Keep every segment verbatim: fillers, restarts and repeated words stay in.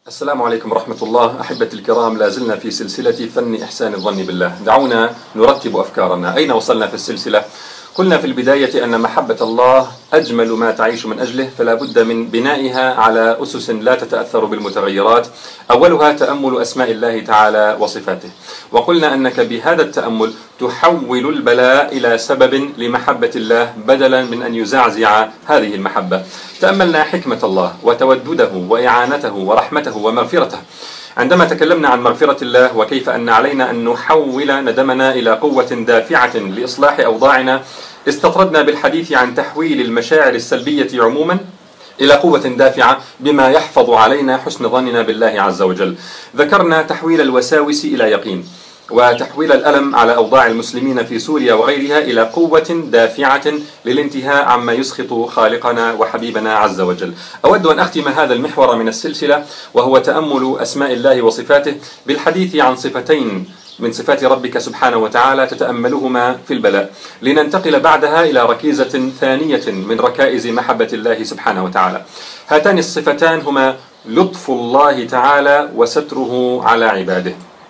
السلام عليكم ورحمة الله. أحبتي الكرام، لا زلنا في سلسلة فن إحسان الظن بالله. دعونا نرتب أفكارنا. أين وصلنا في السلسلة؟ قلنا في البداية أن محبة الله أجمل ما تعيش من أجله، فلا بد من بنائها على أسس لا تتأثر بالمتغيرات. أولها تأمل أسماء الله تعالى وصفاته، وقلنا أنك بهذا التأمل تحول البلاء إلى سبب لمحبة الله بدلا من أن يزعزع هذه المحبة. تأملنا حكمة الله وتودده وإعانته ورحمته ومغفرته. عندما تكلمنا عن مغفرة الله وكيف أن علينا أن نحول ندمنا إلى قوة دافعة لإصلاح أوضاعنا، استطردنا بالحديث عن تحويل المشاعر السلبية عموما إلى قوة دافعة بما يحفظ علينا حسن ظننا بالله عز وجل. ذكرنا تحويل الوساوس إلى يقين، وتحويل الألم على أوضاع المسلمين في سوريا وغيرها إلى قوة دافعة للانتهاء عما يسخط خالقنا وحبيبنا عز وجل. أود أن أختم هذا المحور من السلسلة، وهو تأمل أسماء الله وصفاته، بالحديث عن صفتين من صفات ربك سبحانه وتعالى تتأملهما في البلاء، لننتقل بعدها إلى ركيزة ثانية من ركائز محبة الله سبحانه وتعالى. هاتان الصفتان هما لطف الله تعالى وستره على عباده.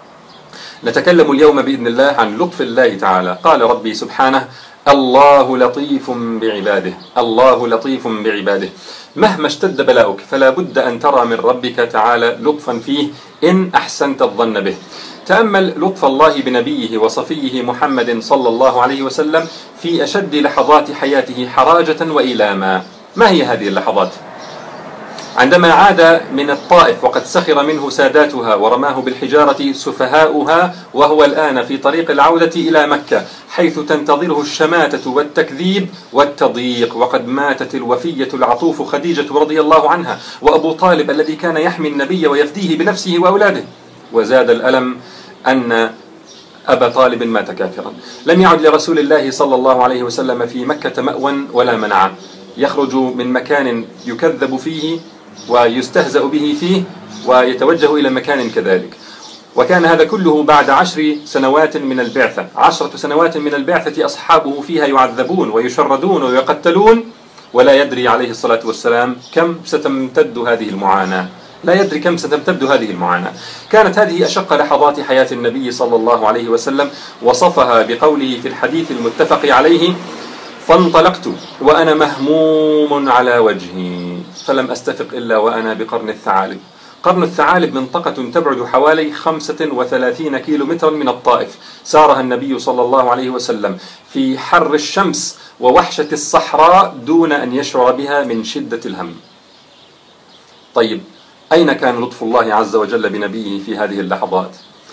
نتكلم اليوم بإذن الله عن لطف الله تعالى. قال ربي سبحانه: الله لطيف بعباده. الله لطيف بعباده. مهما اشتد بلاؤك فلا بد أن ترى من ربك تعالى لطفا فيه إن أحسنت الظن به. تأمل لطف الله بنبيه وصفيه محمد صلى الله عليه وسلم في أشد لحظات حياته حراجة وإيلاما. ما هي هذه اللحظات؟ عندما عاد من الطائف وقد سخر منه ساداتها ورماه بالحجارة سفهاؤها، وهو الآن في طريق العودة إلى مكة حيث تنتظره الشماتة والتكذيب والتضييق، وقد ماتت الوفية العطوف خديجة رضي الله عنها، وأبو طالب الذي كان يحمي النبي ويفديه بنفسه وأولاده. وزاد الألم أن أبا طالب مات كافرا. لم يعد لرسول الله صلى الله عليه وسلم في مكة مأوى ولا منع، يخرج من مكان يكذب فيه ويستهزأ به فيه ويتوجه إلى مكان كذلك. وكان هذا كله بعد عشر سنوات من البعثة. عشرة سنوات من البعثة أصحابه فيها يعذبون ويشردون ويقتلون، ولا يدري عليه الصلاة والسلام كم ستمتد هذه المعاناة. لا يدري كم ستمتد هذه المعاناة. كانت هذه أشق لحظات حياة النبي صلى الله عليه وسلم، وصفها بقوله في الحديث المتفق عليه: فانطلقت وأنا مهموم على وجهي فلم أستفق إلا وأنا بقرن الثعالب. قرن الثعالب منطقة تبعد حوالي خمسة وثلاثين كيلو مترا من الطائف، سارها النبي صلى الله عليه وسلم في حر الشمس ووحشة الصحراء دون أن يشعر بها من شدة الهم. طيب، أين كان لطف الله عز وجل بنبيه في هذه اللحظات؟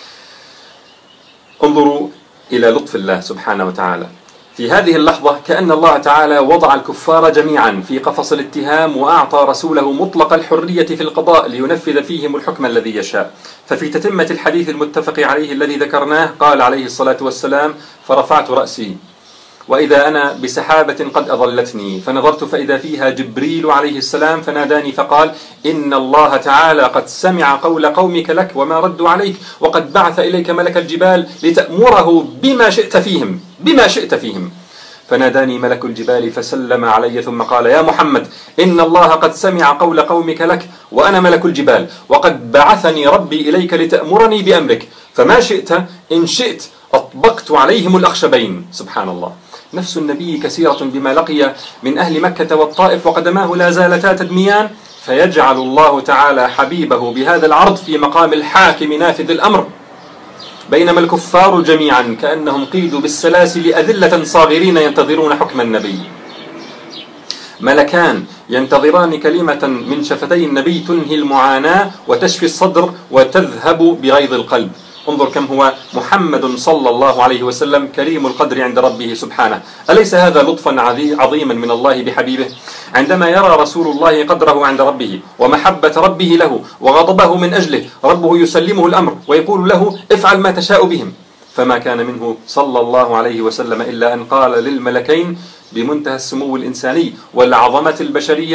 انظروا إلى لطف الله سبحانه وتعالى. في هذه اللحظة كأن الله تعالى وضع الكفار جميعا في قفص الاتهام، وأعطى رسوله مطلق الحرية في القضاء لينفذ فيهم الحكم الذي يشاء. ففي تتمة الحديث المتفق عليه الذي ذكرناه قال عليه الصلاة والسلام: فرفعت رأسي وإذا أنا بسحابة قد أظلتني، فنظرت فإذا فيها جبريل عليه السلام فناداني فقال: إن الله تعالى قد سمع قول قومك لك وما ردوا عليك، وقد بعث إليك ملك الجبال لتأمره بما شئت فيهم بما شئت فيهم. فناداني ملك الجبال فسلم علي ثم قال: يا محمد، إن الله قد سمع قول قومك لك وأنا ملك الجبال، وقد بعثني ربي إليك لتأمرني بأمرك، فما شئت إن شئت أطبقت عليهم الأخشبين. سبحان الله. نفس النبي كثيرة بما لقي من أهل مكة والطائف وقدماه لا زالتا تدميان، فيجعل الله تعالى حبيبه بهذا العرض في مقام الحاكم نافذ الأمر، بينما الكفار جميعا كأنهم قيدوا بالسلاسل أذلة صاغرين ينتظرون حكم النبي. ملكان ينتظران كلمة من شفتي النبي تنهي المعاناة وتشفي الصدر وتذهب بغيظ القلب. انظر كم هو محمد صلى الله عليه وسلم كريم القدر عند ربه سبحانه. أليس هذا لطفا عظيما من الله بحبيبه؟ عندما يرى رسول الله قدره عند ربه ومحبة ربه له وغضبه من أجله، ربه يسلمه الأمر ويقول له: افعل ما تشاء بهم. فما كان منه صلى الله عليه وسلم إلا أن قال للملكين بمنتهى السمو الإنساني والعظمة البشرية: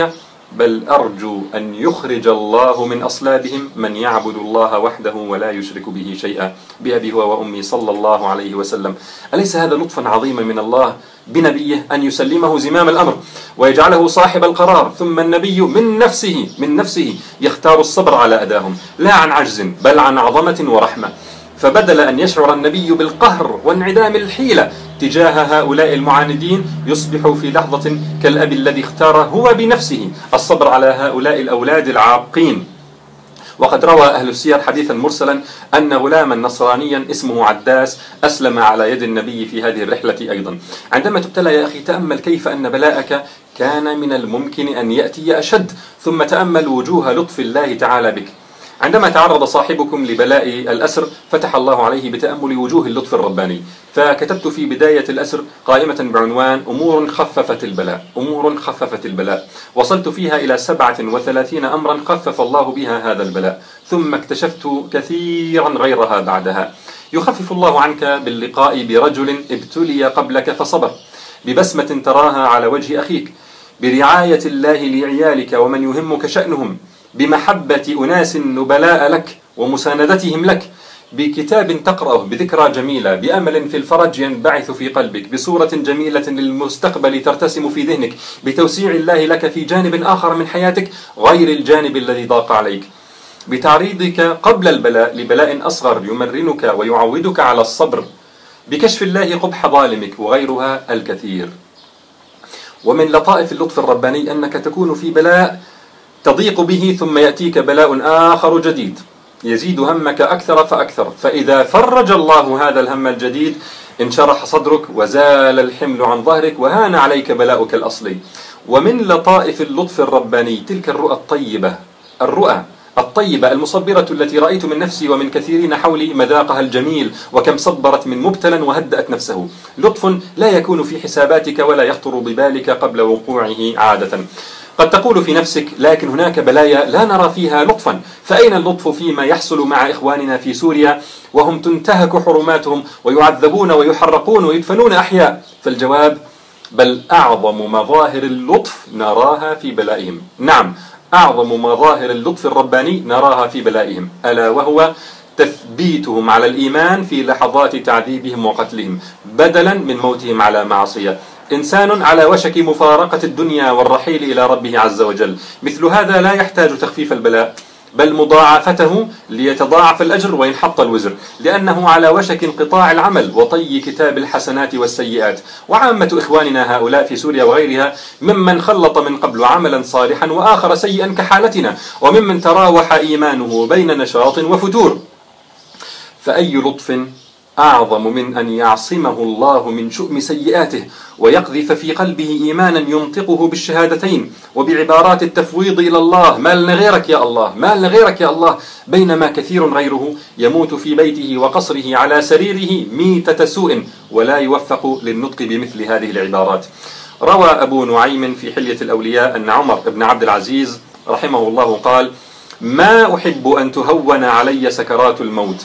بل أرجو أن يخرج الله من أصلابهم من يعبد الله وحده ولا يشرك به شيئا بأبي هو وأمي صلى الله عليه وسلم. أليس هذا لطفا عظيما من الله بنبيه أن يسلمه زمام الأمر ويجعله صاحب القرار، ثم النبي من نفسه من نفسه يختار الصبر على أداهم لا عن عجز بل عن عظمة ورحمة. فبدل أن يشعر النبي بالقهر وانعدام الحيلة تجاه هؤلاء المعاندين يصبح في لحظة كالأب الذي اختار هو بنفسه الصبر على هؤلاء الأولاد العاقين. وقد روى أهل السير حديثا مرسلا أن غلاما نصرانيا اسمه عداس أسلم على يد النبي في هذه الرحلة أيضا. عندما تبتلى يا أخي تأمل كيف أن بلاءك كان من الممكن أن يأتي أشد، ثم تأمل وجوه لطف الله تعالى بك. عندما تعرض صاحبكم لبلاء الأسر فتح الله عليه بتأمل وجوه اللطف الرباني، فكتبت في بداية الأسر قائمة بعنوان أمور خففت البلاء أمور خففت البلاء وصلت فيها إلى سبعة وثلاثين أمرا خفف الله بها هذا البلاء، ثم اكتشفت كثيرا غيرها بعدها. يخفف الله عنك باللقاء برجل ابتلي قبلك فصبر، ببسمة تراها على وجه أخيك، برعاية الله لعيالك ومن يهمك شأنهم، بمحبة أناس نبلاء لك ومساندتهم لك، بكتاب تقرأه، بذكرى جميلة، بأمل في الفرج ينبعث في قلبك، بصورة جميلة للمستقبل ترتسم في ذهنك، بتوسيع الله لك في جانب آخر من حياتك غير الجانب الذي ضاق عليك، بتعريضك قبل البلاء لبلاء أصغر يمرنك ويعودك على الصبر، بكشف الله قبح ظالمك وغيرها الكثير. ومن لطائف اللطف الرباني أنك تكون في بلاء تضيق به ثم يأتيك بلاء آخر جديد يزيد همك أكثر فأكثر، فإذا فرج الله هذا الهم الجديد انشرح صدرك وزال الحمل عن ظهرك وهان عليك بلاؤك الأصلي. ومن لطائف اللطف الرباني تلك الرؤى الطيبة الرؤى الطيبة المصبرة التي رأيت من نفسي ومن كثيرين حولي مذاقها الجميل، وكم صبرت من مبتلا وهدأت نفسه. لطف لا يكون في حساباتك ولا يخطر ببالك قبل وقوعه عادة. قد تقول في نفسك لكن هناك بلايا لا نرى فيها لطفا، فأين اللطف فيما يحصل مع إخواننا في سوريا وهم تنتهك حرماتهم ويعذبون ويحرقون ويدفنون أحياء؟ فالجواب بل أعظم مظاهر اللطف نراها في بلائهم. نعم، أعظم مظاهر اللطف الرباني نراها في بلائهم، ألا وهو تثبيتهم على الإيمان في لحظات تعذيبهم وقتلهم بدلا من موتهم على معصية. إنسان على وشك مفارقة الدنيا والرحيل إلى ربه عز وجل، مثل هذا لا يحتاج تخفيف البلاء بل مضاعفته ليتضاعف الأجر وينحط الوزر، لأنه على وشك انقطاع العمل وطي كتاب الحسنات والسيئات. وعامة إخواننا هؤلاء في سوريا وغيرها ممن خلط من قبل عملا صالحا وآخر سيئا كحالتنا، وممن تراوح إيمانه بين نشاط وفتور. فأي لطف أعظم من أن يعصمه الله من شؤم سيئاته ويقذف في قلبه إيمانا ينطقه بالشهادتين وبعبارات التفويض إلى الله: ما لنا غيرك يا الله، ما لنا غيرك يا الله، بينما كثير غيره يموت في بيته وقصره على سريره ميتة سوء ولا يوفق للنطق بمثل هذه العبارات. روى أبو نعيم في حلية الأولياء أن عمر بن عبد العزيز رحمه الله قال: ما أحب أن تهون علي سكرات الموت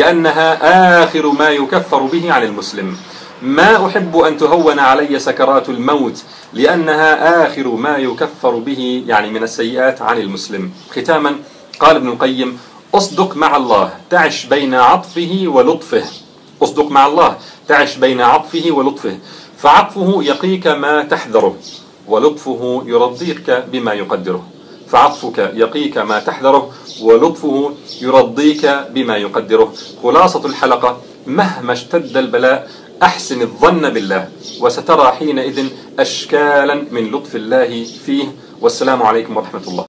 لأنها آخر ما يكفر به عن المسلم. ما أحب أن تهون علي سكرات الموت لأنها آخر ما يكفر به يعني من السيئات عن المسلم. ختاما قال ابن القيم: أصدق مع الله تعش بين عطفه ولطفه. أصدق مع الله تعش بين عطفه ولطفه، فعطفه يقيك ما تحذره ولطفه يرضيك بما يقدره. فعطفك يقيك ما تحذره ولطفه يرضيك بما يقدره. خلاصة الحلقة: مهما اشتد البلاء أحسن الظن بالله وسترى حينئذ أشكالا من لطف الله فيه. والسلام عليكم ورحمة الله.